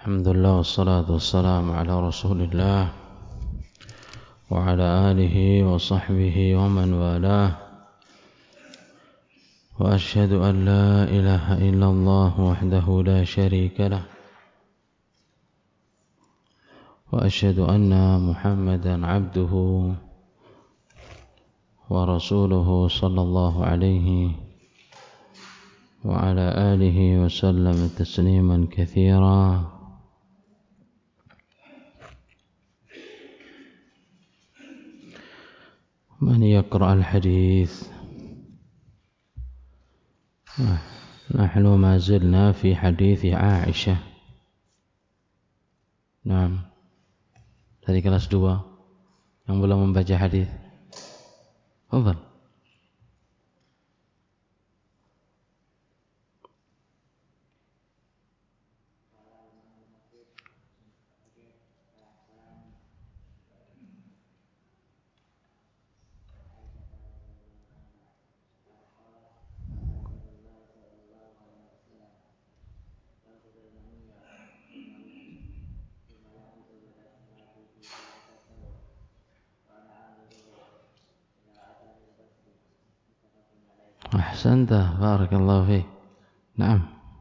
Alhamdulillah wassalatu wassalamu ala rasulillah wa ala alihi wa sahbihi wa man walah wa ashhadu an la ilaha illallah wahdahu la sharika lah wa ashhadu anna muhammadan abduhu wa rasuluhu sallallahu alaihi wa ala alihi wa sallam tasliman katsira. من يقرأ الحديث؟ نحن ما زلنا في حديث عائشة. نعم. Dari kelas 2 yang belum membaca hadis. Tafadhal. أحسنت بارك الله فيك. نعم.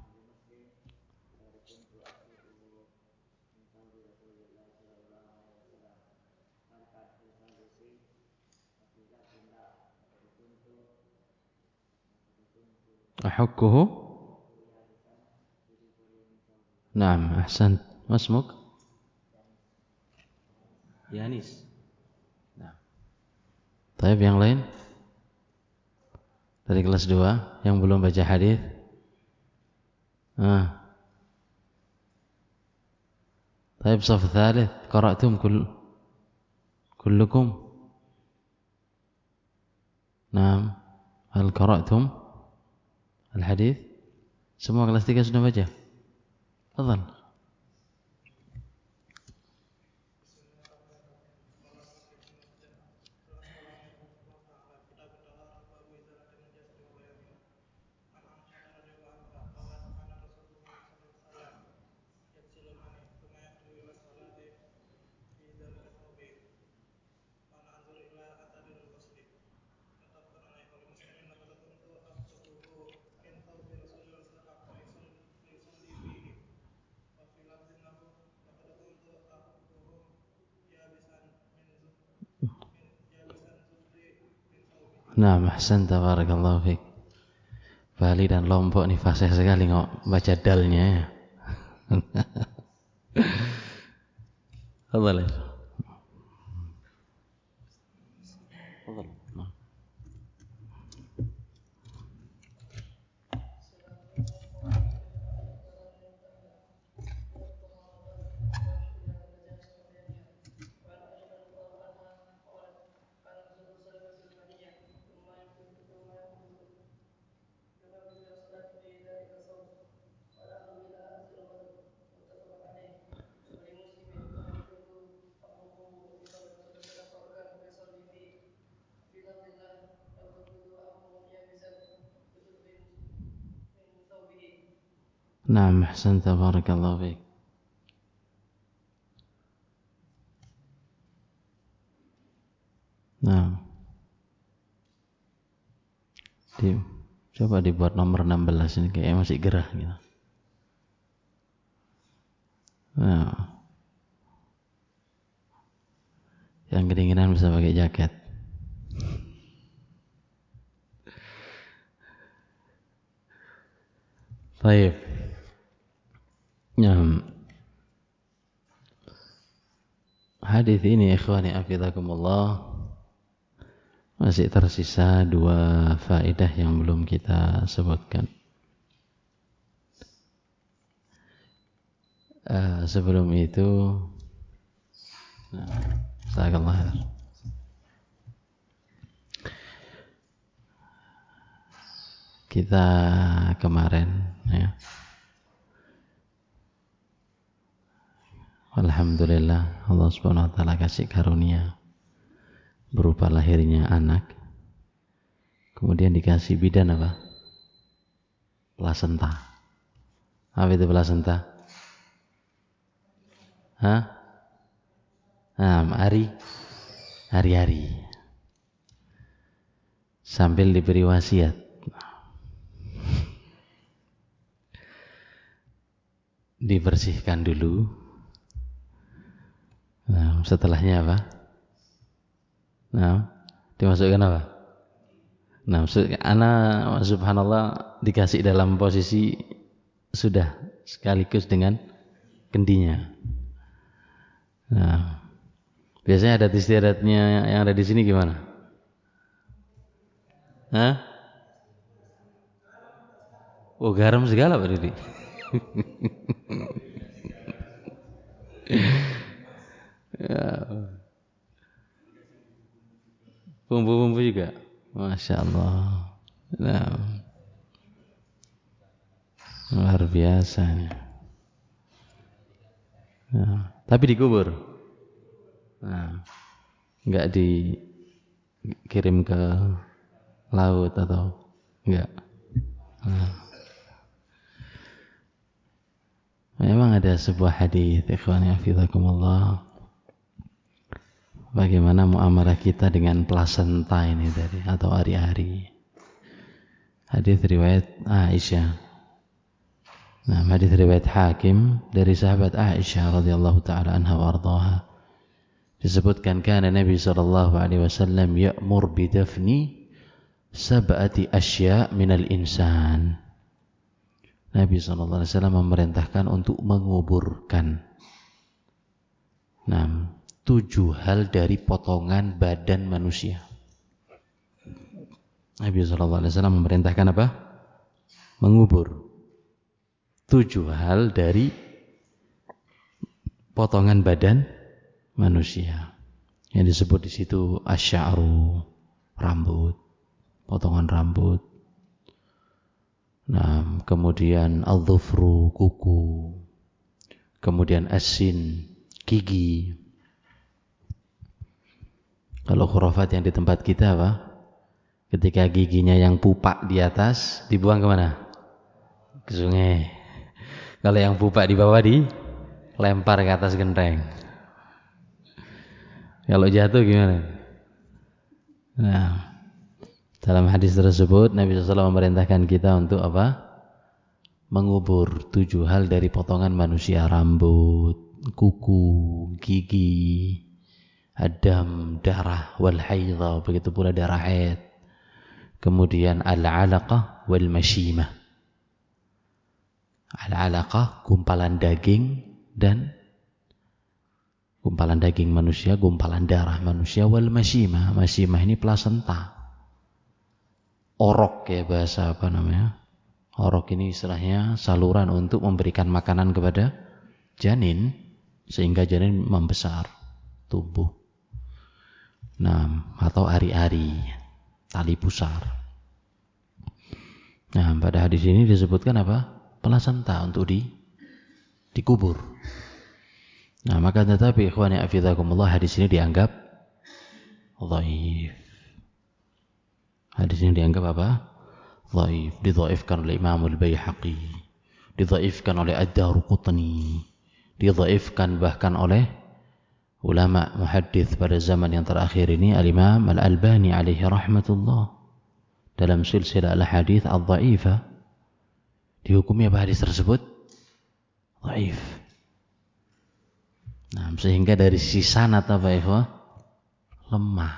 أحكه. نعم أحسنت. ما اسمك؟ يانيس. نعم. طيب yang lain? Dari kelas 2 yang belum baca hadis. طيب صف الثالث قرأتم كلكم؟ نعم. هل قرأتم الحديث؟ Semua kelas 3 sudah baca? Tafadhal. Nah, ahsanta barakallahu fiik. Bali dan Lombok nih fasih sekali baca dalnya ya. Tafadhal. Tafadhal. Naam, ahsanta barakallahu fiik. Nah. Coba dibuat nomor 16 ini kayaknya masih gerah gitu. Nah. Yang kedinginan bisa pakai jaket. Baik. Hadis ini ikhwani afidakumullah masih tersisa 2 faedah yang belum kita sebutkan. Sebelum itu jazakallah. Kita kemarin ya, alhamdulillah Allah Subhanahu wa taala kasih karunia berupa lahirnya anak. Kemudian dikasih bidan apa? Plasenta. Apa itu plasenta? Hari-hari. Sambil diberi wasiat. Dibersihkan dulu. Nah, setelahnya apa? Nah, dimasukkan apa? Nah, anak subhanallah dikasih dalam posisi sudah sekaligus dengan kendinya. Nah, biasanya adat istiadatnya yang ada di sini gimana? Oh, garam segala berarti. Ya, bumbu-bumbu juga. Masya Allah. Nah, luar biasa. Nah, tapi dikubur. Nah, enggak dikirim ke laut atau enggak. Nah, memang ada sebuah hadis, ikhwani hafizakumullah, bagaimana muamalah kita dengan plasenta ini tadi atau ari-ari. Hadis riwayat Aisyah. Nah, hadis riwayat Hakim dari sahabat Aisyah radhiyallahu taala anha wa ardhaha. Disebutkan kana Nabi sallallahu alaihi wasallam ya'mur bi dafni sab'ati asya' minal insan. Nabi sallallahu alaihi wasallam memerintahkan untuk menguburkan 7 hal dari potongan badan manusia. Nabi sallallahu alaihi wasallam memerintahkan apa? Mengubur 7 hal dari potongan badan manusia. Yang disebut di situ asy'aru, rambut, potongan rambut. Nah, kemudian al-dhufru, kuku. Kemudian as-sin, gigi. Kalau khurafat yang di tempat kita apa? Ketika giginya yang pupak di atas dibuang kemana? Ke sungai. Kalau yang pupak di bawah dilempar ke atas genteng. Kalau jatuh gimana? Nah, dalam hadis tersebut Nabi SAW memerintahkan kita untuk apa? Mengubur 7 hal dari potongan manusia, rambut, kuku, gigi, adam, darah, wal haidha, begitu pula darah haid. Kemudian al-alaqah wal mashimah. Al-alaqah, gumpalan daging dan gumpalan daging manusia, gumpalan darah manusia, wal mashimah. Mashimah ini plasenta. Orok ya bahasa apa namanya? Orok ini istilahnya saluran untuk memberikan makanan kepada janin sehingga janin membesar, tumbuh. Nah, atau ari-ari, tali pusar. Nah, pada hadis ini disebutkan apa? Plasenta untuk dikubur. Nah, maka tetapi ikhwani hafizakumullah, hadis ini dianggap dhaif. Hadis ini dianggap apa? Dhaif. Didhaifkan oleh Imam Al-Baihaqi, didhaifkan oleh Ad-Daruqutni, didhaifkan bahkan oleh ulama muhaddits pada zaman yang terakhir ini, Al-Imam Al-Albani alaihi rahmatullah, dalam silsilah al-hadits ad-dhaifah. Dihukumi apa hadis tersebut? Dhaif. Nah, sehingga dari sisi sanad apa ikhwah? Lemah.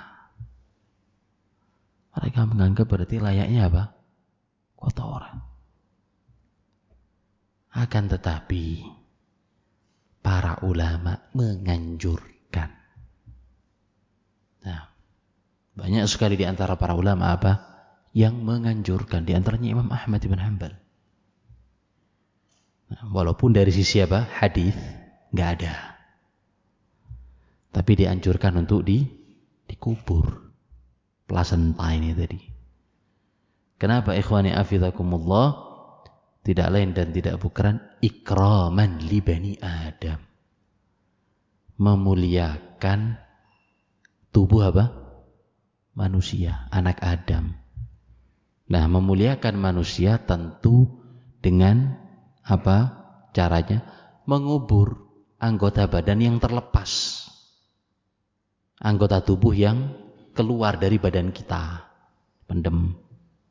Mereka menganggap berarti layaknya apa? Kotoran. Akan tetapi para ulama menganjurkan. Nah, banyak sekali di antara para ulama apa? Yang menganjurkan, di antaranya Imam Ahmad bin Hanbal. Nah, walaupun dari sisi apa? Hadis enggak ada. Tapi dianjurkan untuk dikubur. Plasenta ini tadi. Kenapa ikhwani hafizakumullah? Tidak lain dan tidak bukan ikraman li bani Adam. Memuliakan tubuh apa? Manusia, anak Adam. Nah, memuliakan manusia tentu dengan apa caranya? Mengubur anggota badan yang terlepas, anggota tubuh yang keluar dari badan kita, pendem.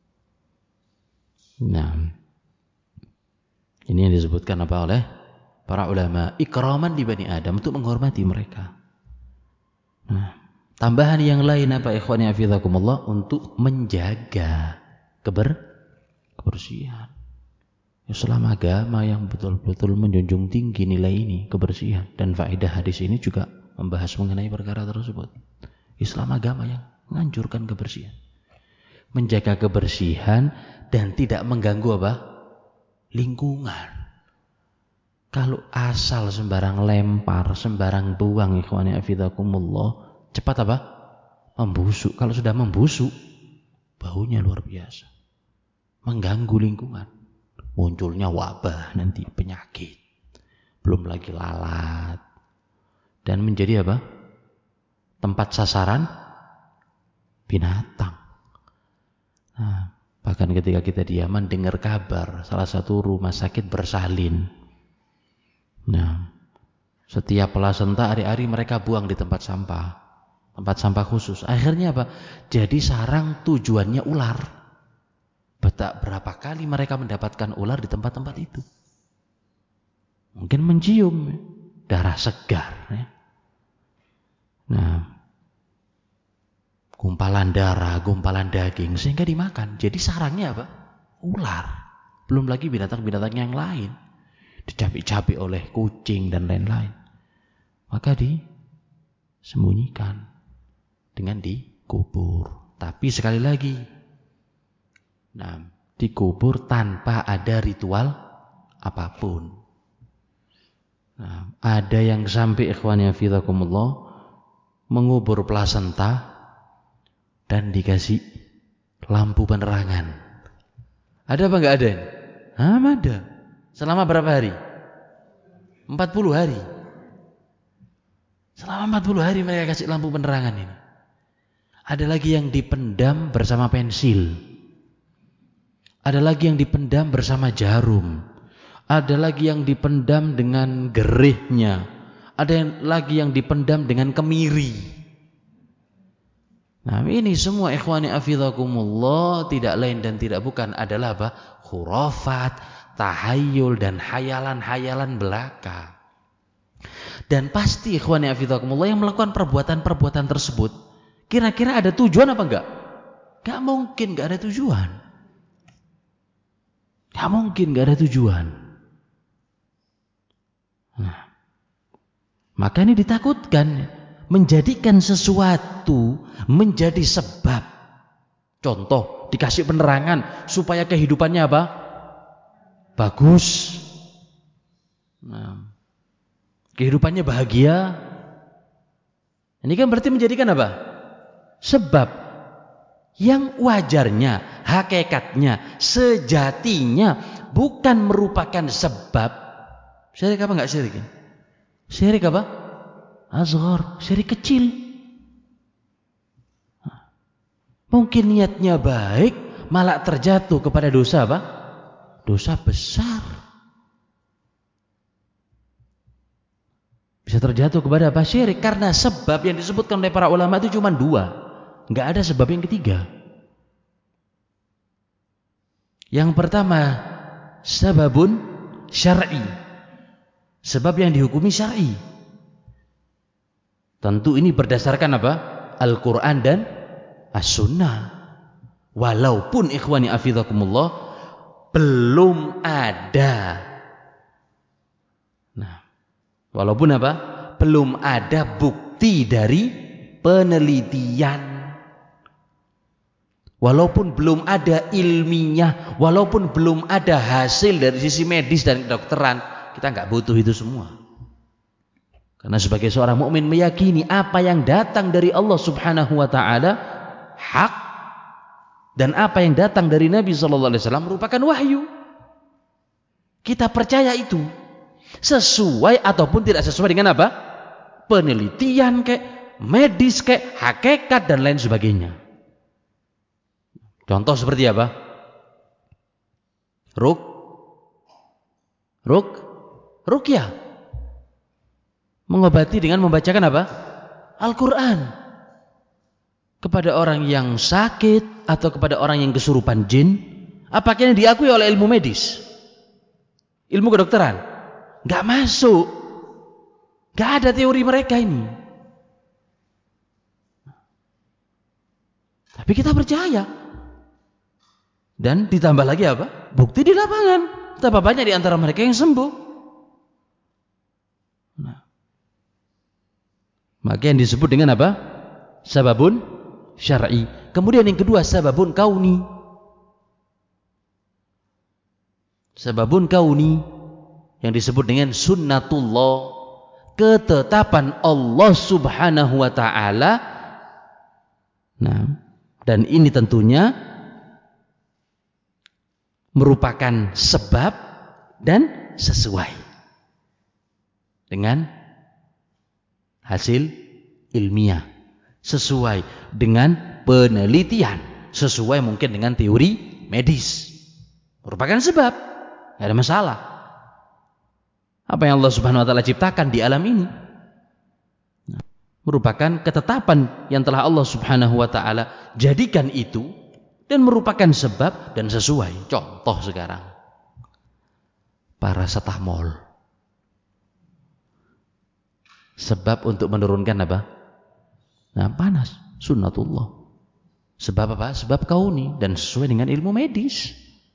Nah, ini yang disebutkan apa oleh para ulama, ikraman li bani Adam, untuk menghormati mereka. Nah, tambahan yang lain apa ikhwani hafizakumullah, untuk menjaga kebersihan. Islam agama yang betul-betul menjunjung tinggi nilai ini, kebersihan, dan faedah hadis ini juga membahas mengenai perkara tersebut. Islam agama yang menganjurkan kebersihan, menjaga kebersihan dan tidak mengganggu apa? Lingkungan. Kalau asal sembarang lempar, sembarang buang, ikhwani hafizakumullah, cepat apa? Membusuk. Kalau sudah membusuk, baunya luar biasa, mengganggu lingkungan. Munculnya wabah, nanti penyakit, belum lagi lalat, dan menjadi apa? Tempat sasaran binatang. Nah, bahkan ketika kita di Yaman dengar kabar salah satu rumah sakit bersalin. Nah, setiap plasenta hari-hari mereka buang di tempat sampah khusus. Akhirnya apa? Jadi sarang tujuannya ular. Berapa kali mereka mendapatkan ular di tempat-tempat itu? Mungkin mencium darah segar, ya. Nah, gumpalan darah, gumpalan daging, sehingga dimakan. Jadi sarangnya apa? Ular. Belum lagi binatang-binatang yang lain, dicapik-capik oleh kucing dan lain-lain. Maka disembunyikan dengan dikubur. Tapi sekali lagi, nah, dikubur tanpa ada ritual apapun. Nah, ada yang sampai ikhwani hafizakumullah mengubur plasenta dan dikasih lampu penerangan. Ada apa enggak ada? Ada. Selama berapa hari? 40 hari. Selama 40 hari mereka kasih lampu penerangan ini. Ada lagi yang dipendam bersama pensil. Ada lagi yang dipendam bersama jarum. Ada lagi yang dipendam dengan gerihnya. Ada lagi yang dipendam dengan kemiri. Nah, ini semua ikhwani hafizakumullah tidak lain dan tidak bukan adalah apa? Khurafat, tahayul, dan hayalan-hayalan belaka. Dan pasti ikhwani hafizakumullah yang melakukan perbuatan-perbuatan tersebut kira-kira ada tujuan apa enggak? Enggak mungkin enggak ada tujuan. Enggak mungkin enggak ada tujuan. Nah, maka ini ditakutkan menjadikan sesuatu menjadi sebab. Contoh, dikasih penerangan supaya kehidupannya apa? Bagus. Nah, kehidupannya bahagia. Ini kan berarti menjadikan apa? Sebab yang wajarnya, hakikatnya, sejatinya bukan merupakan sebab. Syirik apa enggak syirik? Syirik apa? Asghar, syirik kecil. Mungkin niatnya baik, malah terjatuh kepada dosa apa? Dosa besar. Bisa terjatuh kepada apa? Syirik. Karena sebab yang disebutkan oleh para ulama itu cuma 2. Enggak ada sebab yang ketiga. Yang pertama, sababun syar'i. Sebab yang dihukumi syar'i. Tentu ini berdasarkan apa? Al-Quran dan As-Sunnah. Walaupun ikhwani hafizakumullah belum ada. Nah, walaupun apa? Belum ada bukti dari penelitian. Walaupun belum ada ilmiah, walaupun belum ada hasil dari sisi medis dan kedokteran, kita nggak butuh itu semua. Karena sebagai seorang mukmin meyakini apa yang datang dari Allah Subhanahu wa taala hak, dan apa yang datang dari Nabi sallallahu alaihi wasallam merupakan wahyu. Kita percaya itu. Sesuai ataupun tidak sesuai dengan apa? Penelitian kayak medis kayak hakikat dan lain sebagainya. Contoh seperti apa? Ruqyah. Mengobati dengan membacakan apa? Al-Quran. Kepada orang yang sakit atau kepada orang yang kesurupan jin, apakah ini diakui oleh ilmu medis? Ilmu kedokteran? Nggak masuk. Nggak ada teori mereka ini. Tapi kita percaya. Dan ditambah lagi apa? Bukti di lapangan. Betapa banyak di antara mereka yang sembuh. Nah, maka yang disebut dengan apa? Sababun syar'i. Kemudian yang kedua, sababun kauni. Sababun kauni yang disebut dengan sunnatullah, ketetapan Allah Subhanahu wa taala. Nah, dan ini tentunya merupakan sebab dan sesuai dengan hasil ilmiah, sesuai dengan penelitian, sesuai mungkin dengan teori medis. Merupakan sebab, tidak ada masalah. Apa yang Allah Subhanahu wa taala ciptakan di alam ini merupakan ketetapan yang telah Allah Subhanahu wa taala jadikan itu, dan merupakan sebab dan sesuai. Contoh sekarang, paracetamol, sebab untuk menurunkan apa? Nah, panas, sunnatullah. Sebab apa? Sebab kauni dan sesuai dengan ilmu medis.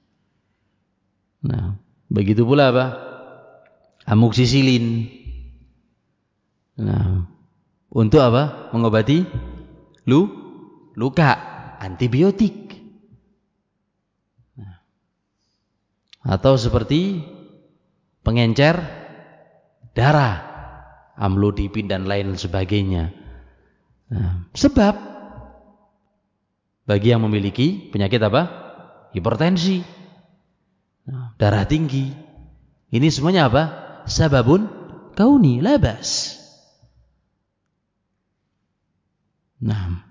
Nah, begitu pula apa? Amoksisilin. Nah, untuk apa? Mengobati luka, antibiotik. Nah, atau seperti pengencer darah, amlodipin dan lain sebagainya. Nah, sebab bagi yang memiliki penyakit apa? Hipertensi, darah tinggi. Ini semuanya apa? Sababun kauni, labas. Nah,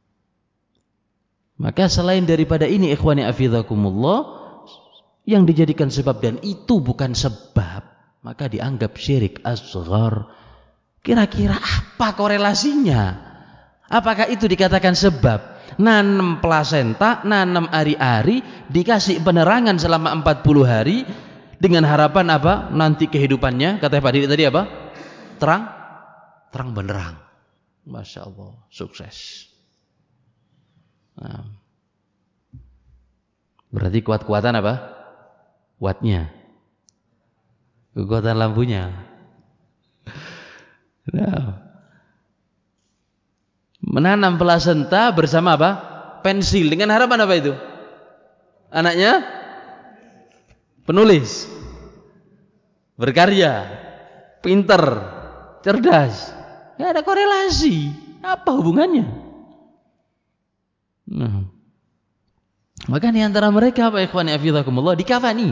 maka selain daripada ini, ikhwani afidhakumullah, yang dijadikan sebab dan itu bukan sebab, maka dianggap syirik asghar. Kira-kira apa korelasinya? Apakah itu dikatakan sebab? Nanam plasenta, nanam ari-ari, dikasih penerangan selama 40 hari dengan harapan apa? Nanti kehidupannya, kata Pak Didi tadi apa? Terang benderang. Masya Allah, sukses. Nah, berarti kuat-kuatan apa? Wattnya, kekuatan lampunya. Nah, menanam plasenta bersama apa? Pensil, dengan harapan apa itu? Anaknya penulis, berkarya, pinter, cerdas. Nggak ada korelasi. Apa hubungannya? Nah, maka di antara mereka apa, ikhwani afidhakumullah, dikafani.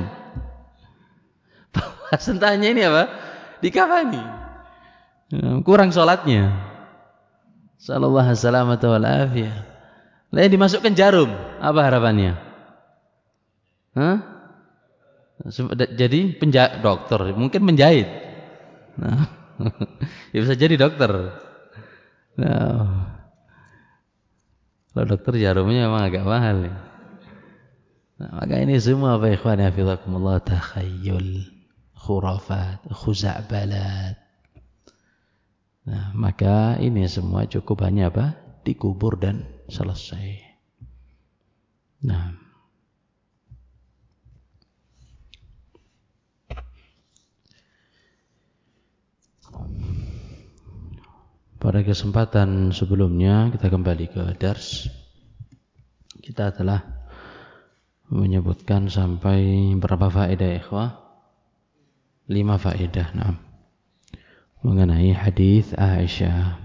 Plasentanya ini apa? Dikafani. Kurang sholatnya. Sallallahu alaihi wasallam wal afiyah. Lain dimasukkan jarum, apa harapannya? Hah? Jadi dokter, mungkin menjahit. Nah, ya bisa jadi dokter. Nah, kalau dokter jarumnya memang agak mahal ya. Nah, maka ini semua apa, ikhwani hafizakumullah, takhayyul, khurafat, khuza'balat. Nah, maka ini semua cukup hanya apa? Dikubur dan selesai. Nah, pada kesempatan sebelumnya kita kembali ke dars. Kita telah menyebutkan sampai berapa faedah, ikhwah? 5 faedah. Nah, mengenai hadis Aisyah.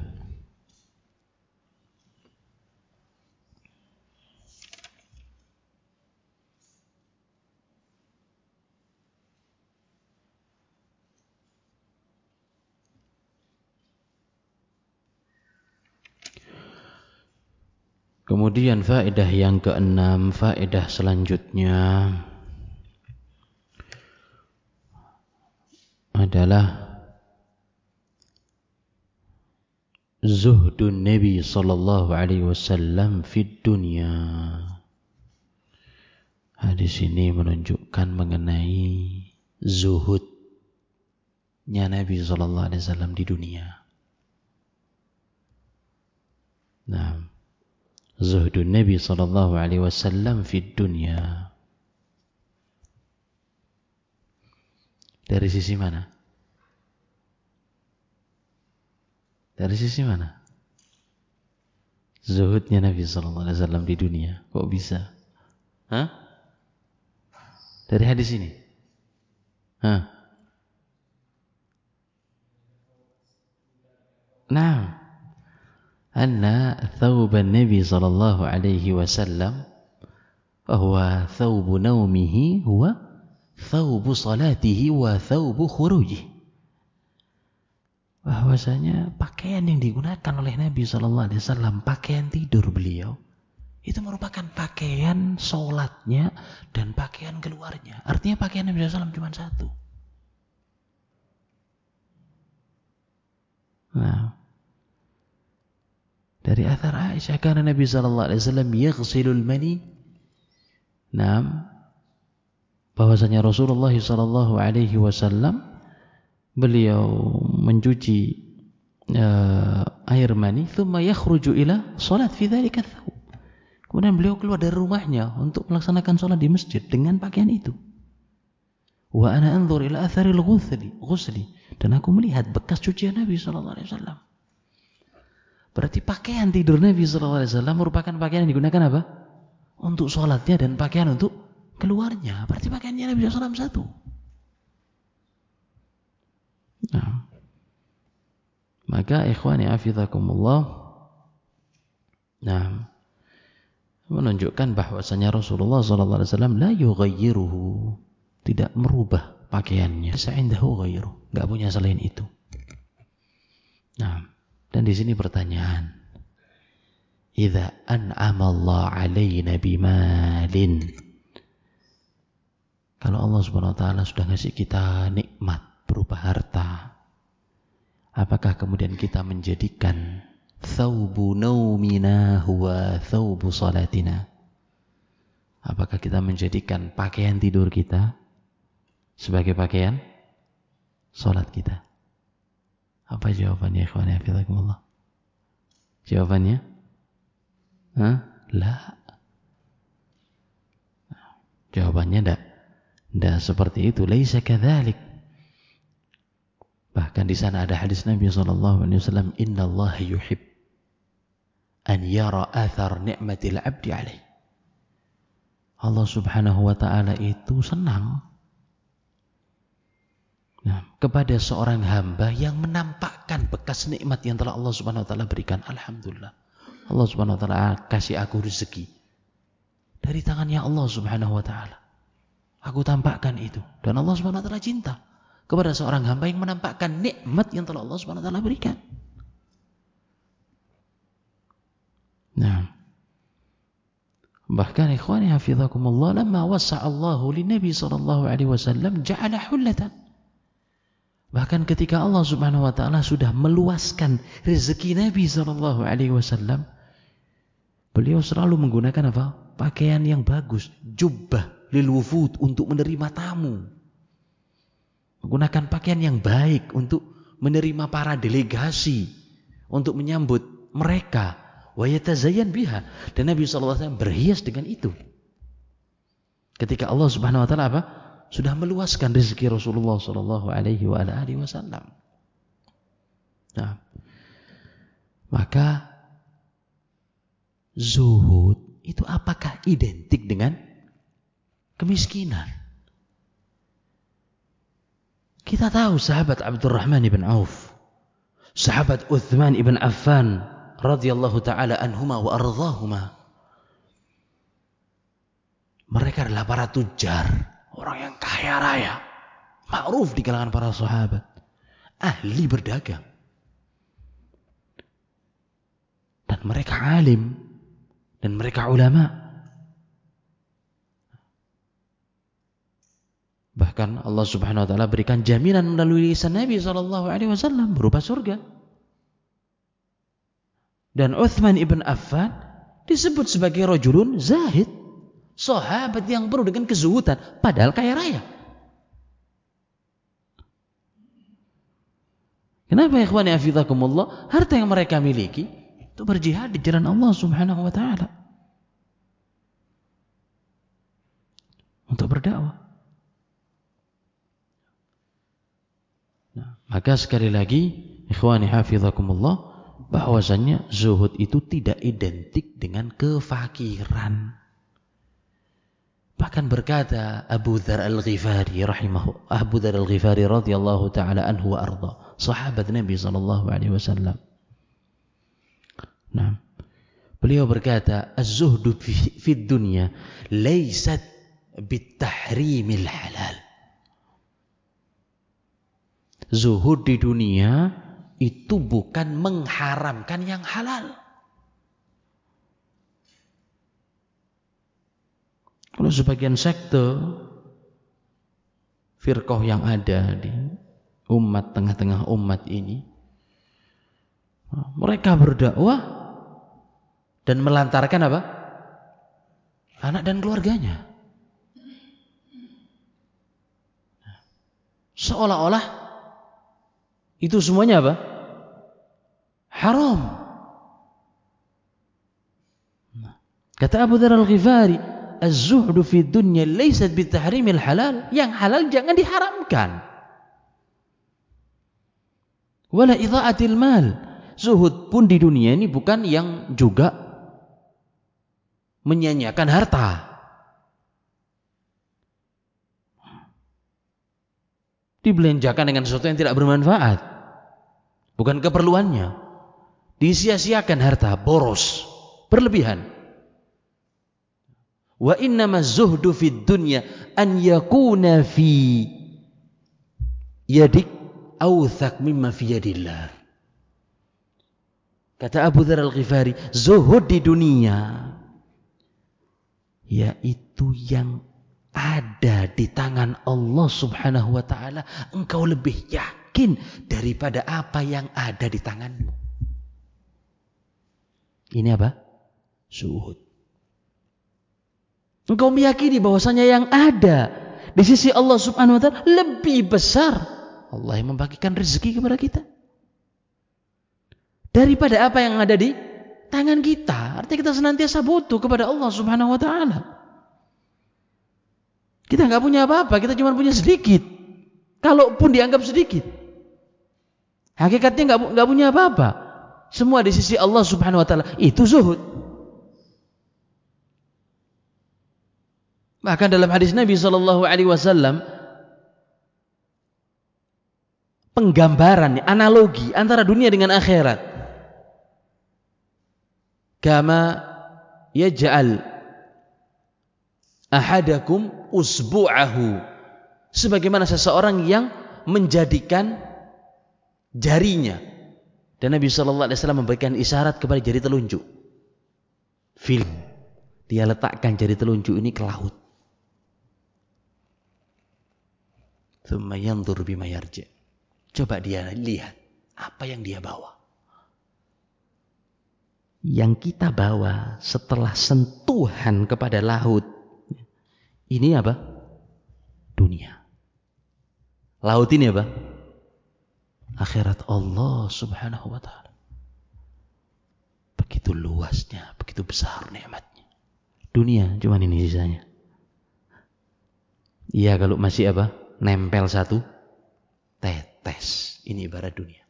Kemudian faedah yang ke-6, faedah selanjutnya adalah zuhdun Nabi sallallahu alaihi wasallam fid dunya. Hadis ini menunjukkan mengenai zuhudnya Nabi sallallahu alaihi wasallam di dunia. Nah, zuhdun Nabi sallallahu alaihi wasallam fid dunya. Dari sisi mana? Dari sisi mana? Zuhudnya Nabi sallallahu alaihi wasallam di dunia. Kok bisa? Hah? Dari hadis ini? Hah? Nah, anna thawban Nabi sallallahu alaihi wasallam bahwa thawbu naumihi huwa thawbu salatihi wa thawbu khurujihi. Bahwasanya pakaian yang digunakan oleh Nabi sallallahu alaihi wasallam, pakaian tidur beliau, itu merupakan pakaian sholatnya dan pakaian keluarnya. Artinya pakaian Nabi SAW cuma satu. Nah, dari athar Aisyah, karena Nabi SAW yaghsilul mani. Nah, bahwasanya Rasulullah SAW beliau mencuci air mani, thumma yakhruju ila salat fi dzalika thawb. Kemudian beliau keluar dari rumahnya untuk melaksanakan sholat di masjid dengan pakaian itu. Wa ana anzur ila atharil ghusli, dan aku melihat bekas cucian Nabi sallallahu alaihi wasallam. Berarti pakaian tidur Nabi sallallahu alaihi wasallam merupakan pakaian yang digunakan apa? Untuk sholatnya dan pakaian untuk keluarnya. Berarti pakaiannya Nabi sallallahu alaihi wasallam satu. Nah, maka ikhwani hafizakumullah, nah, menunjukkan bahwasanya Rasulullah SAW la yughayyiruhu, tidak merubah pakaiannya. Sa'indahu ghayruh, enggak punya selain itu. Nah, dan di sini pertanyaan. Idza an'ama Allah 'alaina bimalin. Kalau Allah Subhanahu wa taala sudah ngasih kita nikmat berupa harta, apakah kemudian kita menjadikan thawbu naumina huwa thawbu salatina? Apakah kita menjadikan pakaian tidur kita sebagai pakaian salat kita? Apa jawabannya, ikhwan fillah? Jawabannya? La. Jawabannya tidak seperti itu. Laisa kadzalik. Bahkan di sana ada hadis Nabi SAW, Inna Allah yuhib an yara athar ni'matil abdi alaih. Allah Subhanahu wa ta'ala itu senang kepada seorang hamba yang menampakkan bekas nikmat yang telah Allah Subhanahu wa ta'ala berikan. Alhamdulillah, Allah Subhanahu wa ta'ala kasih aku rezeki dari tangannya Allah Subhanahu wa ta'ala. Aku tampakkan itu, dan Allah Subhanahu wa ta'ala cinta kepada seorang hamba yang menampakkan nikmat yang telah Allah Subhanahu wa ta'ala berikan. Nah, bahkan ikhwani hafizakumullah, lamma wasa'allahu li Nabi sallallahu alaihi wasallam ja'ala hullatan. Bahkan ketika Allah Subhanahu wa ta'ala sudah meluaskan rezeki Nabi sallallahu alaihi wasallam, beliau selalu menggunakan apa? Pakaian yang bagus, jubbah lil wufud, untuk menerima tamu. Menggunakan pakaian yang baik untuk menerima para delegasi, untuk menyambut mereka. Wa yatazayyan biha, dan Nabi SAW berhias dengan itu. Ketika Allah Subhanahu wa taala apa? Sudah meluaskan rezeki Rasulullah sallallahu alaihi wasallam. Nah, maka zuhud itu apakah identik dengan kemiskinan? Kita tahu sahabat Abdurrahman ibn Auf, sahabat Uthman ibn Affan radhiyallahu ta'ala anhuma wa ardhahuma. Mereka adalah para tujar, orang yang kaya raya, ma'ruf di kalangan para sahabat, ahli berdagang. Dan mereka alim, dan mereka ulama. Bahkan Allah Subhanahu wa taala berikan jaminan melalui lisan Nabi sallallahu alaihi wasallam berupa surga. Dan Uthman ibn Affan disebut sebagai rajulun zahid, sahabat yang penuh dengan kezuhudan, padahal kaya raya. Kenapa ikhwani hafizakumullah? Harta yang mereka miliki itu berjihad di jalan Allah Subhanahu wa taala. Untuk berdakwah. Nah, maka sekali lagi ikhwani hafizakumullah, bahwasannya zuhud itu tidak identik dengan kefakiran. Bahkan berkata Abu Dzar Al-Ghifari radhiyallahu taala anhu wa arda, sahabat Nabi sallallahu alaihi wasallam. Nah, beliau berkata, "Az-zuhdu fi dunya laysat bit-tahrimil halal." Zuhud di dunia itu bukan mengharamkan yang halal. Kalau sebagian sekte firqah yang ada di umat, tengah-tengah umat ini, mereka berdakwah dan melantarkan apa? Anak dan keluarganya. Seolah-olah itu semuanya apa? Haram. Kata Abu Dzar Al-Ghifari, "Az-zuhdu fi dunya laysat bitahrimil halal." Yang halal jangan diharamkan. Wala idha'atil mal. Zuhud pun di dunia ini bukan yang juga menyia-nyiakan harta. Dibelanjakan dengan sesuatu yang tidak bermanfaat. Bukan keperluannya. Disia-siakan harta, boros, berlebihan. Wa innama zuhdu fid dunya an yakuna fi yadik awthaq mimma fi yadillah. Kata Abu Dzar Al-Ghifari, zuhud di dunia yaitu yang ada di tangan Allah Subhanahu wa taala, engkau lebih yakin daripada apa yang ada di tanganmu. Ini apa? Zuhud. Engkau meyakini bahwasanya yang ada di sisi Allah Subhanahu wa taala lebih besar. Allah yang membagikan rezeki kepada kita daripada apa yang ada di tangan kita. Artinya kita senantiasa butuh kepada Allah Subhanahu wa taala. Kita nggak punya apa-apa, kita cuma punya sedikit. Kalaupun dianggap sedikit, hakikatnya nggak punya apa-apa. Semua di sisi Allah Subhanahu wa taala. Itu zuhud. Bahkan dalam hadis Nabi sallallahu alaihi wasallam, penggambaran, analogi antara dunia dengan akhirat. Kama yaj'al ahadakum usbu'ahu, sebagaimana seseorang yang menjadikan jarinya, dan Nabi sallallahu alaihi wasallam memberikan isyarat kepada jari telunjuk. Film, dia letakkan jari telunjuk ini ke laut. Tsumma yanzur bima yarji'. Coba dia lihat apa yang dia bawa. Yang kita bawa setelah sentuhan kepada laut, ini apa? Dunia. Laut ini apa? Akhirat Allah Subhanahu wa taala. Begitu luasnya, begitu besar nikmatnya. Dunia cuma ini sisanya. Iya, kalau masih apa? Nempel satu tetes. Ini ibarat dunia.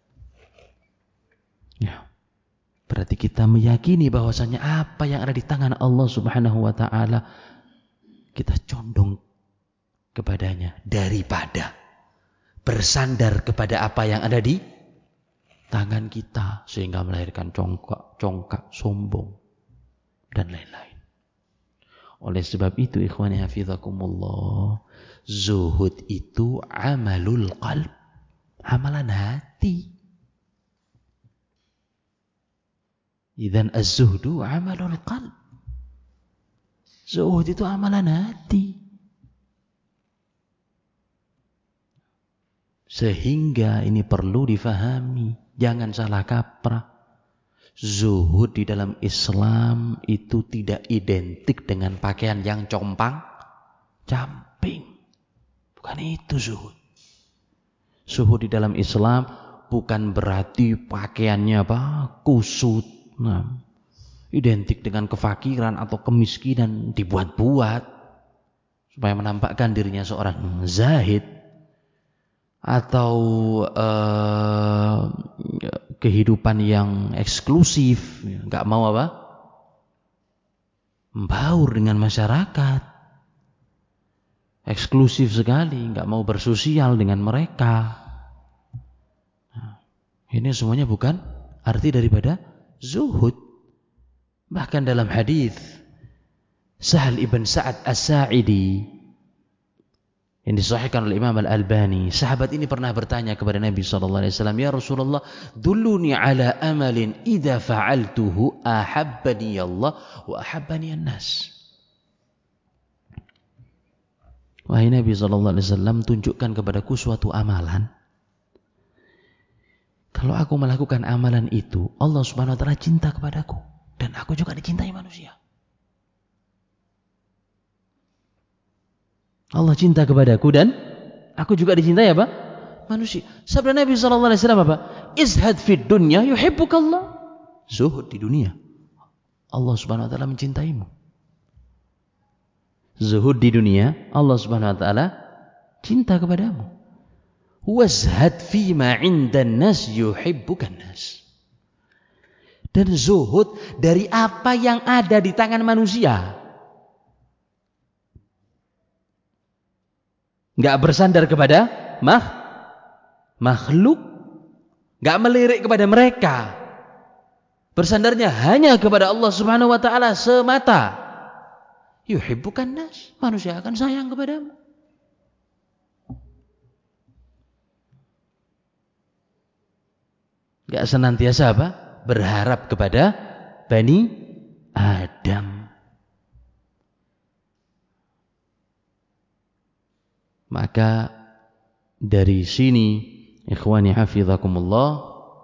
Ya. Berarti kita meyakini bahwasanya apa yang ada di tangan Allah Subhanahu wa taala kita condong kepadanya daripada bersandar kepada apa yang ada di tangan kita, sehingga melahirkan congkak, sombong dan lain-lain. Oleh sebab itu ikhwani hafizakumullah, zuhud itu amalul qalb, amalan hati. Idzan az-zuhdu amalul qalb. Zuhud itu amalan hati. Sehingga ini perlu difahami, jangan salah kaprah. Zuhud di dalam Islam itu tidak identik dengan pakaian yang compang-camping. Bukan itu zuhud. Zuhud di dalam Islam bukan berarti pakaiannya kusut. Identik dengan kefakiran atau kemiskinan dibuat-buat supaya menampakkan dirinya seorang zahid, atau kehidupan yang eksklusif, nggak mau membaur dengan masyarakat, eksklusif sekali, nggak mau bersosial dengan mereka. Ini semuanya bukan arti daripada zuhud. Bahkan dalam hadis Sahal ibn Sa'ad As-Sa'idi yang disahihkan oleh Imam Al-Albani, sahabat ini pernah bertanya kepada Nabi SAW, "Ya Rasulullah, dulluni ala amalin idza fa'altuhu ahabbani Allah wa ahabbani an-nas." Wahai Nabi SAW, tunjukkan kepadaku suatu amalan. Kalau aku melakukan amalan itu, Allah Subhanahu wa taala cinta kepadaku dan aku juga dicintai manusia. Allah cinta kepadaku dan aku juga dicintai manusia. Sabda Nabi SAW Izhad fid dunya yuhibbukallah. Zuhud di dunia, Allah Subhanahu wa taala mencintaimu. Zuhud di dunia, Allah Subhanahu wa taala cinta kepadamu. Wazhad fima 'indan nas yuhibbukan nas. Dan zuhud dari apa yang ada di tangan manusia. Enggak bersandar kepada makhluk, enggak melirik kepada mereka. Bersandarnya hanya kepada Allah Subhanahu wa taala semata. Yuhibbukan nas, manusia akan sayang kepadamu. Enggak senantiasa berharap kepada Bani Adam. Maka dari sini, ikhwani hafizakumullah,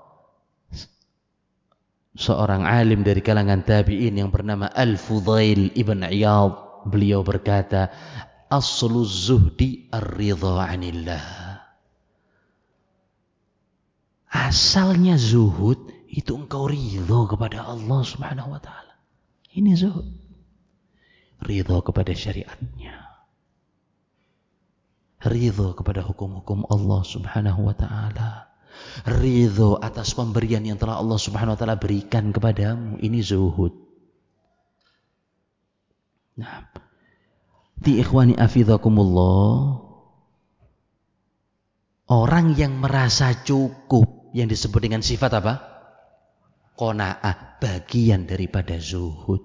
seorang alim dari kalangan tabi'in yang bernama Al-Fudail ibn Iyad, beliau berkata, "Aslu zuhdi ar-ridha 'anillah." Asalnya zuhud itu engkau ridho kepada Allah Subhanahu wa taala. Ini zuhud. Ridho kepada syariatnya. Ridho kepada hukum-hukum Allah Subhanahu wa taala. Ridho atas pemberian yang telah Allah Subhanahu wa taala berikan kepadamu. Ini zuhud. Nah, di ikhwani afizakumullah, orang yang merasa cukup, yang disebut dengan sifat qanaah, bagian daripada zuhud.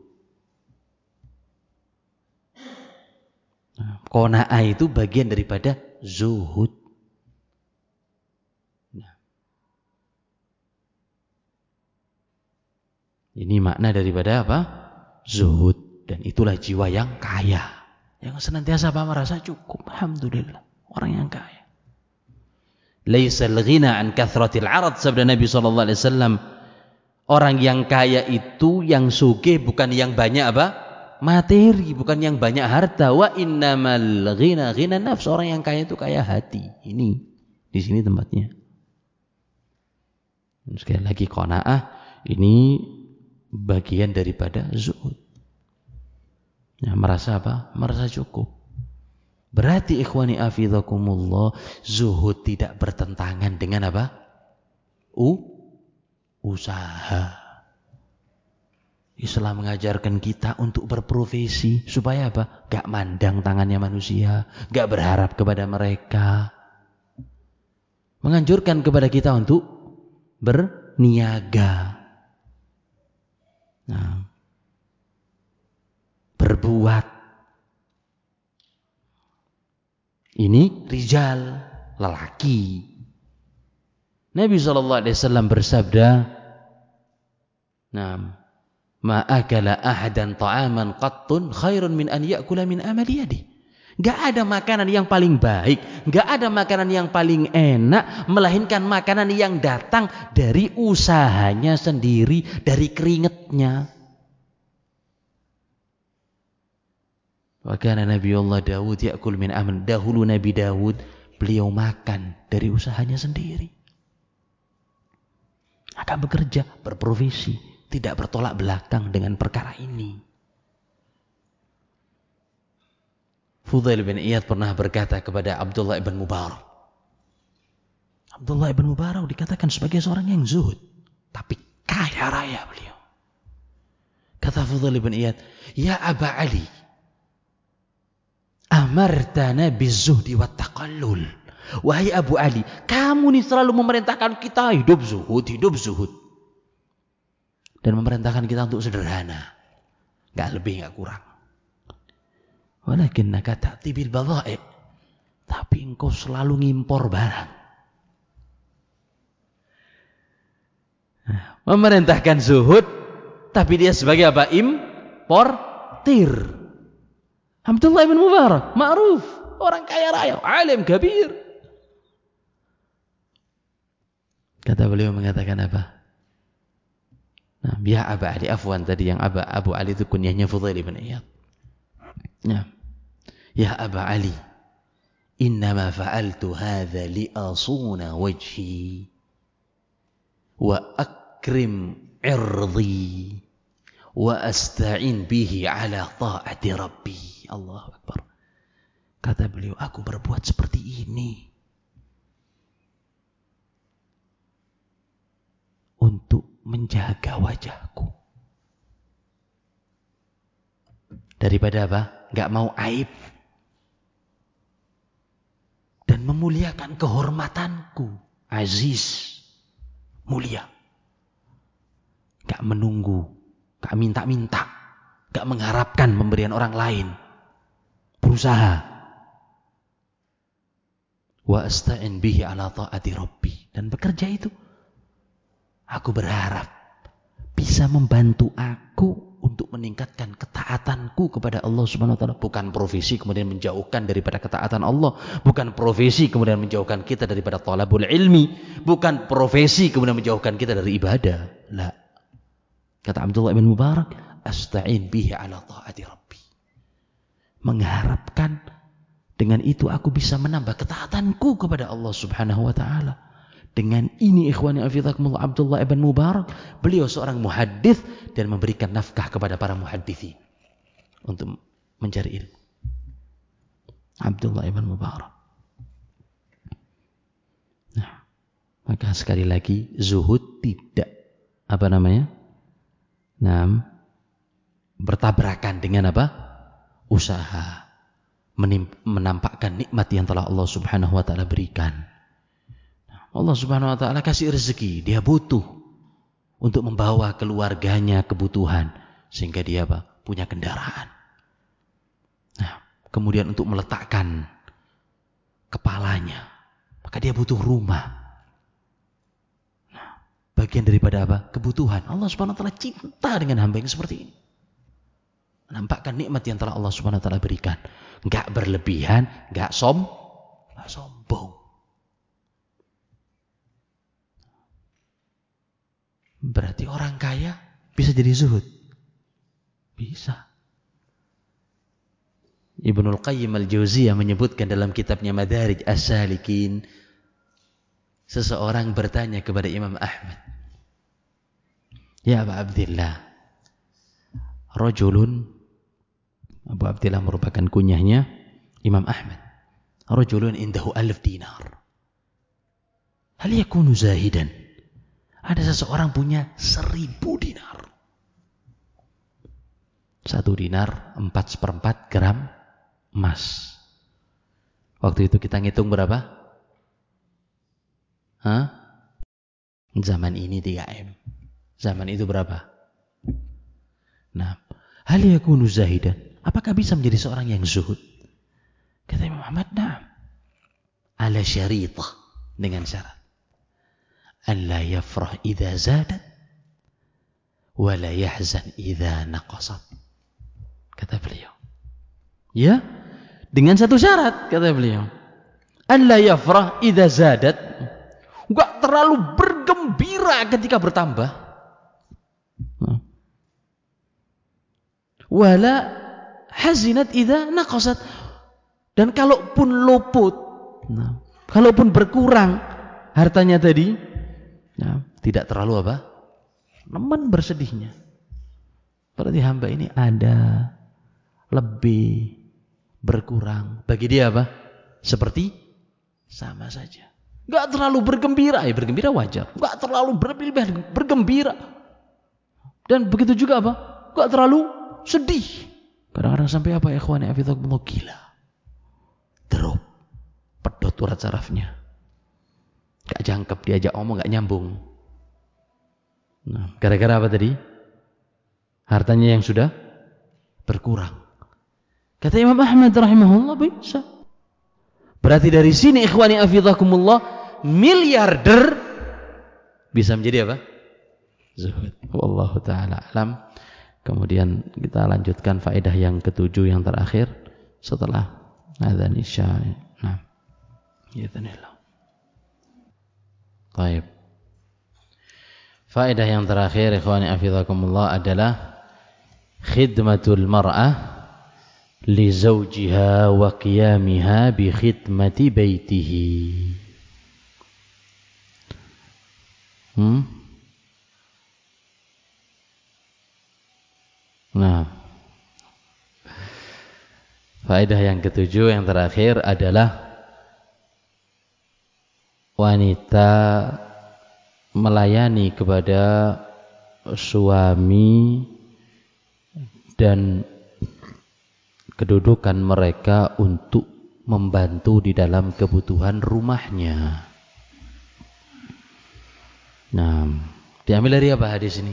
Qanaah itu bagian daripada zuhud. Nah, ini makna daripada zuhud. Dan itulah jiwa yang kaya, yang senantiasa merasa cukup. Alhamdulillah, orang yang kaya. Laisal ghina an kathratil 'arad, sabda Nabi SAW. Orang yang kaya itu, yang sugih, bukan yang banyak materi, bukan yang banyak harta. Wa innamal ghina ghina nafs. Orang yang kaya itu kaya hati. Ini di sini tempatnya. Sekali lagi, qanaah ini bagian daripada zuhud. Ya, merasa merasa cukup. Berarti ikhwani afizakumullah, zuhud tidak bertentangan dengan usaha. Islam mengajarkan kita untuk berprofesi supaya gak mandang tangannya manusia, gak berharap kepada mereka. Menganjurkan kepada kita untuk berniaga. Nah, berbuat. Ini rijal, lelaki. Nabi SAW bersabda, "Nah, ma akala ahadan ta'aman qattun khairun min an ya'kula min amali yadi." Nggak ada makanan yang paling baik, nggak ada makanan yang paling enak, melainkan makanan yang datang dari usahanya sendiri, dari keringatnya. Wa kana Nabiullah Daud ya'kul min amal. Dahulu Nabi Daud, beliau makan dari usahanya sendiri. Akan bekerja, berprofesi, tidak bertolak belakang dengan perkara ini. Fudail bin Iyad pernah berkata kepada Abdullah ibn Mubarak. Abdullah ibn Mubarak dikatakan sebagai seorang yang zuhud, tapi kaya raya beliau. Kata Fudail bin Iyad, "Ya Aba Ali, amartana bizuhdi wa taqallul." Wahai Abu Ali, kamu nih selalu memerintahkan kita hidup zuhud. Dan memerintahkan kita untuk sederhana. Enggak lebih, enggak kurang. Walakinnaka ta'ti bil badha'i. Tapi engkau selalu ngimpor barang. Memerintahkan zuhud, tapi dia sebagai apa? Importir. Abdullah bin Mubarak, ma'ruf, orang kaya raya, alim kabir. Kata beliau mengatakan apa? Nah, ya Aba Ali, afwan tadi yang Abu Ali itu kunyahnya Fudail bin Iyad. Ya Aba Ali, innama fa'altu hadha li'asuna wajhi wa akrim irdi wa asta'in bihi ala ta'ati Rabbi. Allahu Akbar. Kata beliau, aku berbuat seperti ini untuk menjaga wajahku. Daripada apa? Enggak mau aib. Dan memuliakan kehormatanku. Aziz. Mulia. Enggak menunggu. Enggak minta-minta. Enggak mengharapkan pemberian orang lain. Berusaha. Wa asta'in bihi ala ta'ati Rabbi. Dan bekerja itu, aku berharap bisa membantu aku untuk meningkatkan ketaatanku kepada Allah Subhanahu wa taala. Bukan profesi kemudian menjauhkan daripada ketaatan Allah, bukan profesi kemudian menjauhkan kita daripada thalabul ilmi, bukan profesi kemudian menjauhkan kita dari ibadah. La. Kata Abdullah bin Mubarak, asta'in bihi ala ta'ati Rabbi. Mengharapkan dengan itu aku bisa menambah ketaatanku kepada Allah Subhanahu wa taala. Dengan ini ikhwani afizakumullah, Abdullah ibn Mubarak, beliau seorang muhaddits dan memberikan nafkah kepada para muhadditsin untuk mencari ilmu. Abdullah ibn Mubarak. Nah, maka sekali lagi zuhud tidak bertabrakan dengan apa? Usaha menampakkan nikmat yang telah Allah Subhanahu wa taala berikan. Allah Subhanahu wa taala kasih rezeki, dia butuh untuk membawa keluarganya kebutuhan sehingga dia apa? Punya kendaraan. Nah, kemudian untuk meletakkan kepalanya, maka dia butuh rumah. Nah, bagian daripada apa? Kebutuhan. Allah Subhanahu wa taala cinta dengan hamba yang seperti ini. Menampakkan nikmat yang telah Allah Subhanahu wa taala berikan. Enggak berlebihan, enggak sombong. Berarti orang kaya bisa jadi zuhud? Bisa. Ibnul Qayyim al-Jauziyah menyebutkan dalam kitabnya Madarij As-Salikin, seseorang bertanya kepada Imam Ahmad, "Ya Aba Abdillah, rajulun," Abu Abdillah merupakan kunyahnya Imam Ahmad, "rajulun indahu 1000 dinar. Hal yakunu zahidan?" Ada seseorang punya 1000 dinar. 1 dinar 4/4 gram emas. Waktu itu kita ngitung berapa? Zaman ini 3M. Zaman itu berapa? Nah, hal yakunu zahidan? Apakah bisa menjadi seorang yang zuhud? Kata Imam Ahmad, "Na'am. Ala syaritah." Dengan syarat. Alla yafrah idza zadat wa la yahzan idza naqasat. Kata beliau, ya, Dengan satu syarat, kata beliau. An la yafrah idza zadat. Enggak terlalu bergembira ketika bertambah. Wala hazinat idza naqasat. Dan kalaupun luput, kalaupun berkurang hartanya tadi, tidak terlalu apa? Nemen bersedihnya. Berarti hamba ini ada lebih berkurang. Bagi dia apa? Seperti sama saja. Enggak terlalu bergembira, ya bergembira wajar. Enggak terlalu bergembira. Dan begitu juga apa? Enggak terlalu sedih. Kadang-kadang sampai apa ya ikhwani afizakumullah, gila. Drop. Pedot urat sarafnya. Enggak jangkep, diajak omong enggak nyambung. Nah, gara-gara apa tadi? Hartanya yang sudah berkurang. Kata Imam Ahmad rahimahullah, bisa. Berarti dari sini ikhwani afizakumullah, miliarder bisa menjadi apa? Zuhud. Wallahu ta'ala alam. Kemudian kita lanjutkan faedah yang ketujuh yang terakhir setelah adzan isya. Nah, bismillah. Baik. Faedah yang terakhir ikhwani afizakumullah adalah khidmatul mar'ah li zawjiha wa qiyamiha bi khidmati baitihi. Nah, faedah yang ketujuh yang terakhir adalah wanita melayani kepada suami dan kedudukan mereka untuk membantu di dalam kebutuhan rumahnya. Nah, diambil dari apa hadis ini?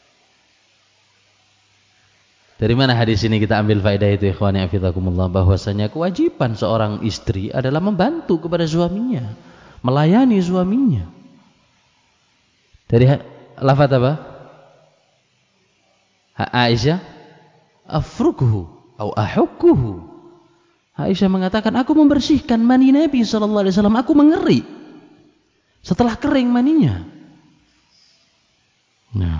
Dari mana hadis ini kita ambil faedah itu ikhwani afizakumullah, bahwasanya kewajiban seorang istri adalah membantu kepada suaminya, melayani suaminya. Dari lafaz apa? Aisyah afrukuhu atau ahukkuhu. Aisyah mengatakan, aku membersihkan mani Nabi sallallahu alaihi wasallam, aku mengeri setelah kering maninya. Nah,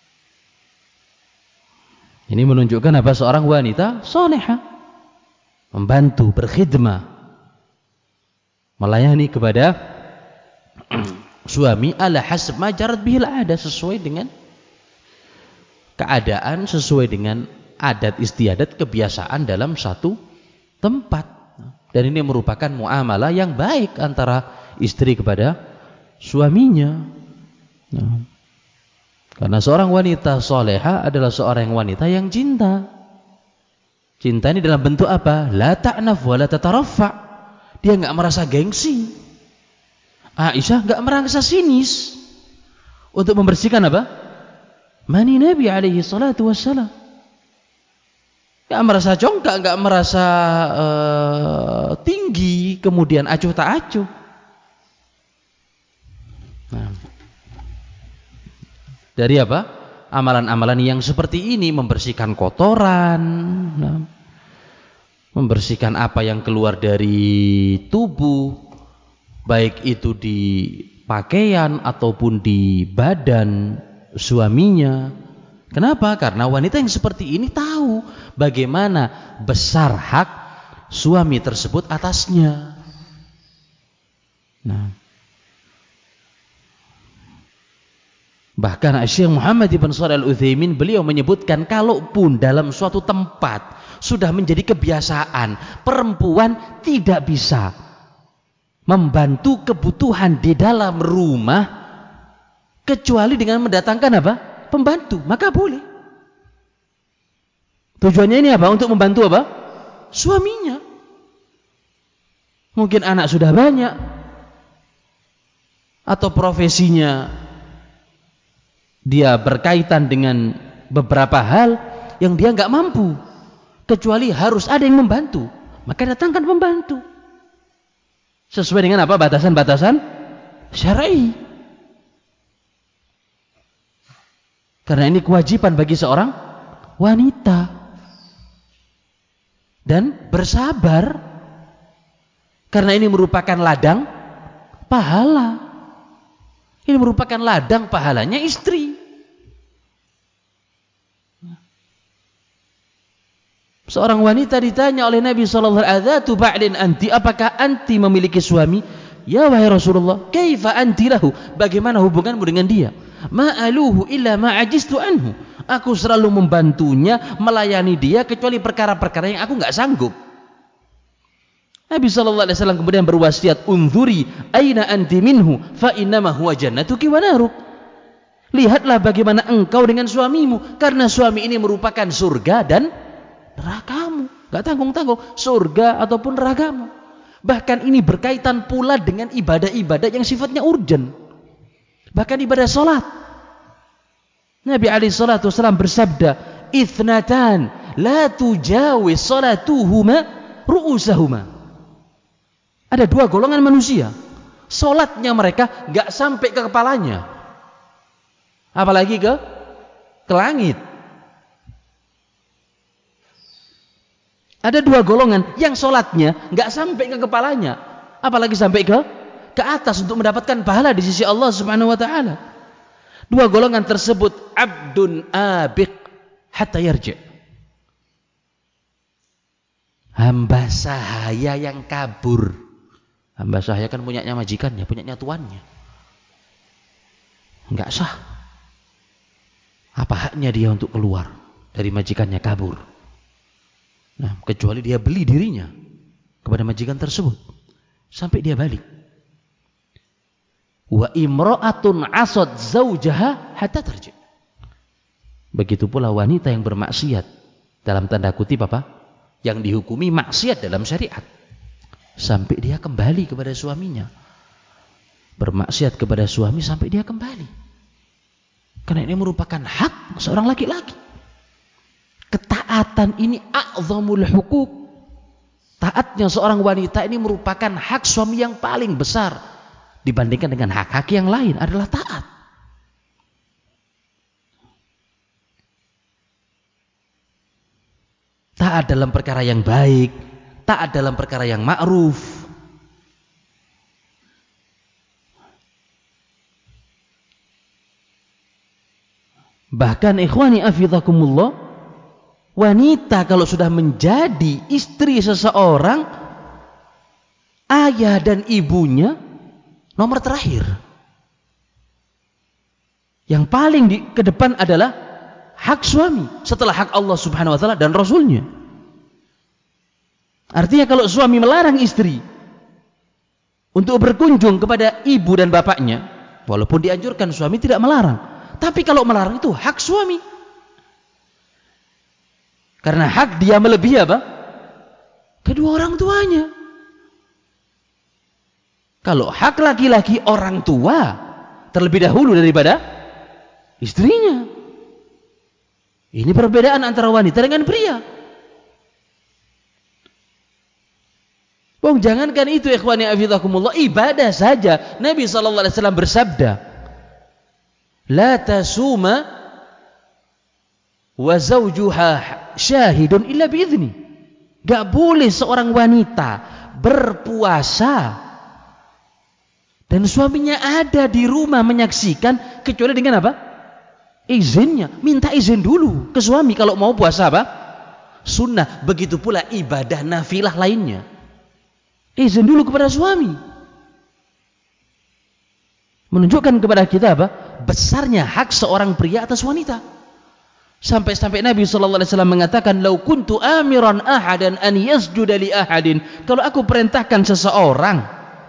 ini menunjukkan apa? Seorang wanita salihah, membantu, berkhidmah, melayani kepada suami ala hasb ma jarat bihil ada, sesuai dengan keadaan, sesuai dengan adat istiadat, kebiasaan dalam satu tempat. Dan ini merupakan muamalah yang baik antara istri kepada suaminya. Nah, karena seorang wanita soleha adalah seorang wanita yang cinta. Cinta ini dalam bentuk apa? La ta'naf wa la tataraffa. Dia enggak merasa gengsi. Aisyah enggak merasa sinis untuk membersihkan apa? Mani Nabi alaihi salatu wassalam. Enggak merasa congkak, enggak merasa tinggi, kemudian acuh tak acuh. Nah, dari apa? Amalan-amalan yang seperti ini, membersihkan kotoran, nah, membersihkan apa yang keluar dari tubuh, baik itu di pakaian ataupun di badan suaminya. Kenapa? Karena wanita yang seperti ini tahu bagaimana besar hak suami tersebut atasnya. Nah, bahkan Syekh Muhammad ibn Shalih Al-Utsaimin beliau menyebutkan, kalaupun dalam suatu tempat sudah menjadi kebiasaan perempuan tidak bisa membantu kebutuhan di dalam rumah kecuali dengan mendatangkan apa? Pembantu, maka boleh. Tujuannya ini apa? Untuk membantu apa? Suaminya. Mungkin anak sudah banyak, atau profesinya dia berkaitan dengan beberapa hal yang dia nggak mampu, kecuali harus ada yang membantu, maka datangkan pembantu sesuai dengan apa? Batasan-batasan syar'i. Karena ini kewajiban bagi seorang wanita. Dan sabar. Karena ini merupakan ladang pahala. Ini merupakan ladang pahalanya istri. Seorang wanita ditanya oleh Nabi sallallahu alaihi wasallam, "Ba'din anti, apakah anti memiliki suami?" "Ya wahai Rasulullah, kaifa anti lahu?" Bagaimana hubunganmu dengan dia? "Ma'aluhu illa ma'ajistu anhu." Aku selalu membantunya, melayani dia kecuali perkara-perkara yang aku enggak sanggup. Nabi sallallahu alaihi wasallam kemudian berwasiat, "Unzuri aina anti minhu, fa innama huwa jannatuki wa naruk." Lihatlah bagaimana engkau dengan suamimu, karena suami ini merupakan surga dan nerakamu. Gak tanggung-tanggung, surga ataupun nerakamu. Bahkan ini berkaitan pula dengan ibadah-ibadah yang sifatnya urgen. Bahkan ibadah salat. Nabi alaihi salatu wasallam bersabda, "Ithnatan la tujawiz salatuhuma ru'usahuma." Ada dua golongan manusia, salatnya mereka gak sampai ke kepalanya, apalagi ke langit. Ada dua golongan yang sholatnya nggak sampai ke kepalanya, apalagi sampai ke atas untuk mendapatkan pahala di sisi Allah Subhanahu wa taala. Dua golongan tersebut, abdun abiq hatta yarji'. Hamba sahaya yang kabur. Hamba sahaya kan punyanya majikannya, punyanya tuannya. Enggak sah. Apa haknya dia untuk keluar dari majikannya, kabur? Nah, kecuali dia beli dirinya kepada majikan tersebut sampai dia balik. Wa imra'atun 'asad zaujaha hatta tarji'. Begitu pula wanita yang bermaksiat, dalam tanda kutip apa? Yang dihukumi maksiat dalam syariat, sampai dia kembali kepada suaminya. Bermaksiat kepada suami sampai dia kembali. Karena ini merupakan hak seorang laki-laki. Ketaatan ini a'zamul hukuk. Taatnya seorang wanita ini merupakan hak suami yang paling besar dibandingkan dengan hak-hak yang lain, adalah taat. Taat dalam perkara yang baik, taat dalam perkara yang ma'ruf. Bahkan ikhwani afidhakumullah, wanita kalau sudah menjadi istri seseorang, ayah dan ibunya nomor terakhir. Yang paling ke depan adalah hak suami setelah hak Allah Subhanahu wa taala dan Rasulnya. Artinya kalau suami melarang istri untuk berkunjung kepada ibu dan bapaknya, walaupun dianjurkan, suami tidak melarang, tapi kalau melarang itu hak suami. Karena hak dia melebihi apa? Kedua orang tuanya. Kalau hak laki-laki, orang tua terlebih dahulu daripada istrinya. Ini perbedaan antara wanita dengan pria. Jangankan itu ikhwani afidhakumullah, ibadah saja Nabi sallallahu alaihi wasallam bersabda, "La tasuma wa zawjuha syahidun illa biizni." Gak boleh seorang wanita berpuasa dan suaminya ada di rumah menyaksikan kecuali dengan apa? Izinnya. Minta izin dulu ke suami kalau mau puasa apa? Sunnah. Begitu pula ibadah nafilah lainnya, izin dulu kepada suami. Menunjukkan kepada kita apa? Besarnya hak seorang pria atas wanita. Sampai-sampai Nabi sallallahu alaihi wasallam mengatakan, "Lau kuntu amiran ahadan an yasjuda li ahadin." Kalau aku perintahkan seseorang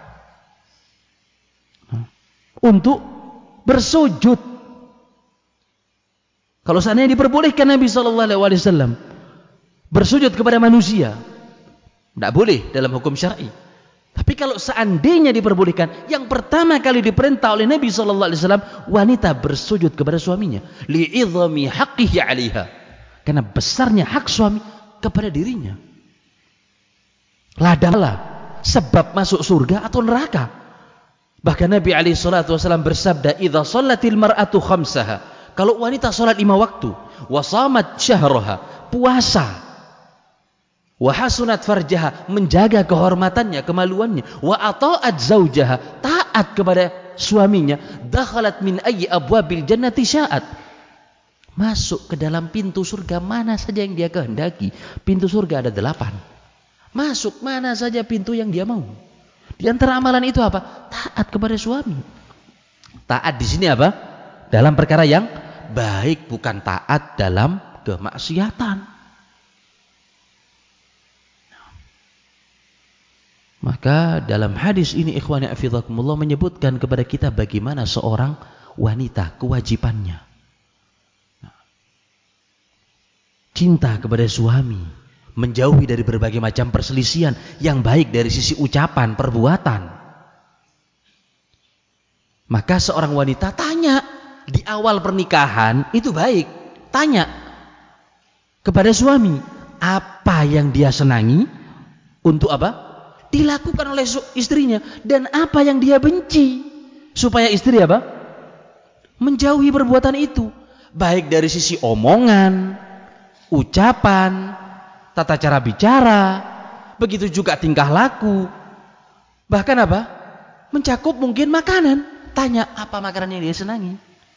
untuk bersujud, kalau seandainya diperbolehkan Nabi sallallahu alaihi wasallam bersujud kepada manusia, tidak boleh dalam hukum syar'i. Tapi kalau seandainya diperbolehkan, yang pertama kali diperintah oleh Nabi sallallahu alaihi wasallam, wanita bersujud kepada suaminya, li'idhami haqqihi 'alaiha, karena besarnya hak suami kepada dirinya. Ladanglah sebab masuk surga atau neraka. Bahkan Nabi alaihi salatu wasallam bersabda, "Idza shallatil mar'atu khamsaha." Kalau wanita salat 5 waktu, wa shamat syahraha, puasa Wa hasunat farjaha, menjaga kehormatannya, kemaluannya. Wa ata'at zaujaha, taat kepada suaminya. Dakhalat min ayyi abwabil jannati sya'at, masuk ke dalam pintu surga mana saja yang dia kehendaki. Pintu surga ada 8. Masuk mana saja pintu yang dia mau. Di antara amalan itu apa? Taat kepada suami. Taat di sini apa? Dalam perkara yang baik, bukan taat dalam kemaksiatan. Maka dalam hadis ini ikhwani fillah menyebutkan kepada kita bagaimana seorang wanita kewajibannya cinta kepada suami, menjauhi dari berbagai macam perselisihan yang baik dari sisi ucapan, perbuatan. Maka seorang wanita tanya di awal pernikahan itu baik, tanya kepada suami apa yang dia senangi untuk apa? Dilakukan oleh istrinya, dan apa yang dia benci supaya istri apa? Menjauhi perbuatan itu, baik dari sisi omongan, ucapan, tata cara bicara, begitu juga tingkah laku, bahkan apa? Mencakup mungkin makanan. Tanya apa makanan yang dia senangi,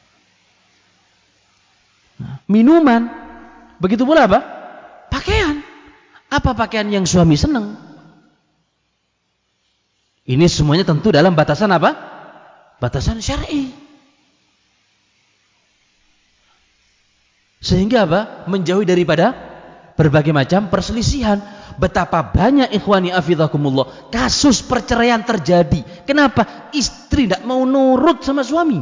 minuman, begitu pula apa? Pakaian, apa pakaian yang suami senang. Ini semuanya tentu dalam batasan apa? Batasan syar'i. Sehingga apa? Menjauhi daripada berbagai macam perselisihan. Betapa banyak ikhwani afidhakumullah kasus perceraian terjadi. Kenapa? Istri tidak mau nurut sama suami.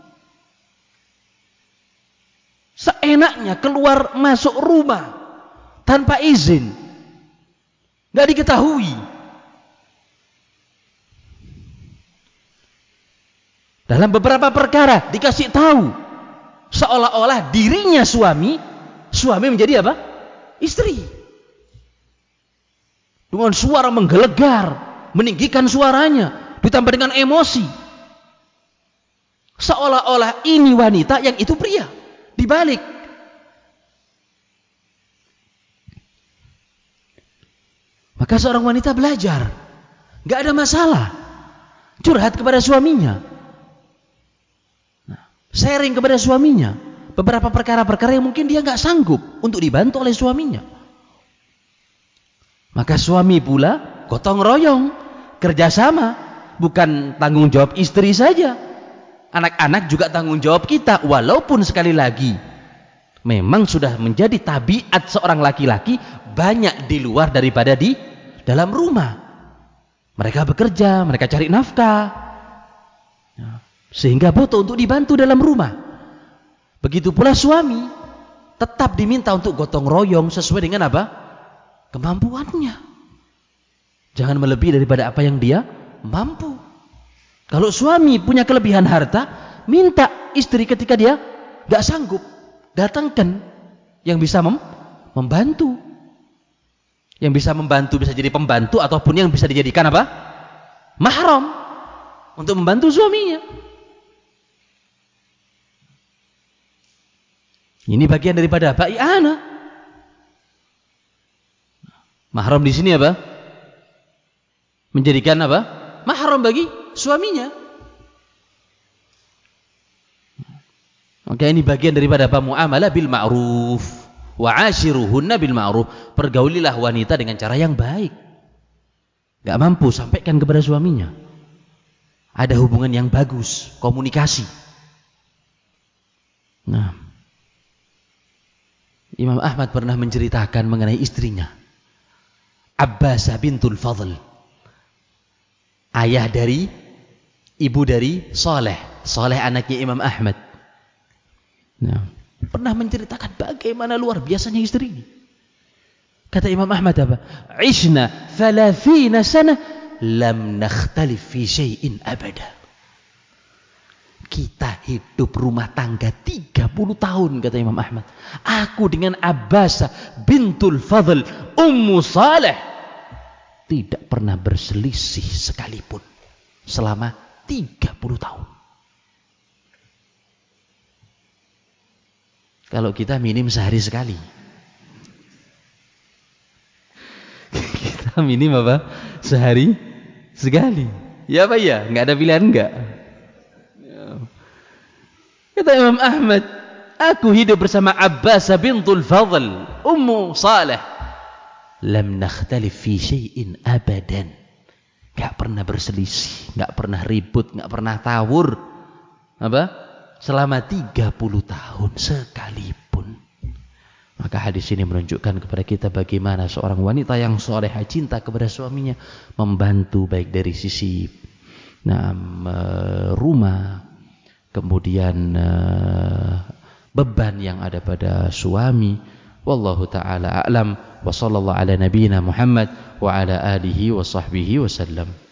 Seenaknya keluar masuk rumah tanpa izin, nggak diketahui. Dalam beberapa perkara dikasih tahu, seolah-olah dirinya suami menjadi apa? Istri. Dengan suara menggelegar, meninggikan suaranya, ditambah dengan emosi. Seolah-olah ini wanita, yang itu pria. Dibalik. Maka seorang wanita belajar, gak ada masalah, curhat kepada suaminya, sharing kepada suaminya beberapa perkara-perkara yang mungkin dia nggak sanggup untuk dibantu oleh suaminya. Maka suami pula gotong royong, kerjasama, bukan tanggung jawab istri saja, anak-anak juga tanggung jawab kita. Walaupun sekali lagi memang sudah menjadi tabiat seorang laki-laki banyak di luar daripada di dalam rumah. Mereka bekerja, mereka cari nafkah, sehingga butuh untuk dibantu dalam rumah. Begitu pula suami tetap diminta untuk gotong royong sesuai dengan apa? Kemampuannya. Jangan melebihi daripada apa yang dia mampu. Kalau suami punya kelebihan harta, minta istri ketika dia gak sanggup, datangkan yang bisa membantu. Yang bisa membantu bisa jadi pembantu, ataupun yang bisa dijadikan apa? Mahram untuk membantu suaminya. Ini bagian daripada apa? I'anah. Mahram di sini apa? Menjadikan apa? Mahram bagi suaminya. Maka ini bagian daripada apa? Muamalah bil ma'ruf. Wa 'ashiruhunna bil ma'ruf. Pergaulilah wanita dengan cara yang baik. Gak mampu, sampaikan kepada suaminya. Ada hubungan yang bagus, komunikasi. Nah, Imam Ahmad pernah menceritakan mengenai istrinya, Abbasah bintul Fadl, ayah dari, ibu dari Saleh anaknya Imam Ahmad. Nah, pernah menceritakan bagaimana luar biasanya istri ini. Kata Imam Ahmad apa? Ishna 30 sana lam nakhtalif fi syai'in abada. Kita hidup rumah tangga 30 tahun, kata Imam Ahmad. Aku dengan Abbasah bintul Fadl Ummu Saleh tidak pernah berselisih sekalipun selama 30 tahun. Kalau kita minim sehari sekali. Minim apa? Sehari sekali. Ya apa ya? Enggak ada pilihan enggak? Kata Imam Ahmad, aku hidup bersama Abbas bintul Fadl, Ummu Saleh. Lam nakhtalif fi syai'in abadan. Enggak pernah berselisih, enggak pernah ribut, enggak pernah tawur. Apa? Selama 30 tahun sekalipun. Maka hadis ini menunjukkan kepada kita bagaimana seorang wanita yang salehah cinta kepada suaminya, membantu baik dari sisi rumah, kemudian beban yang ada pada suami. Wallahu taala a'lam wa sallallahu ala nabiyyina Muhammad wa ala alihi wa sahbihi wasallam.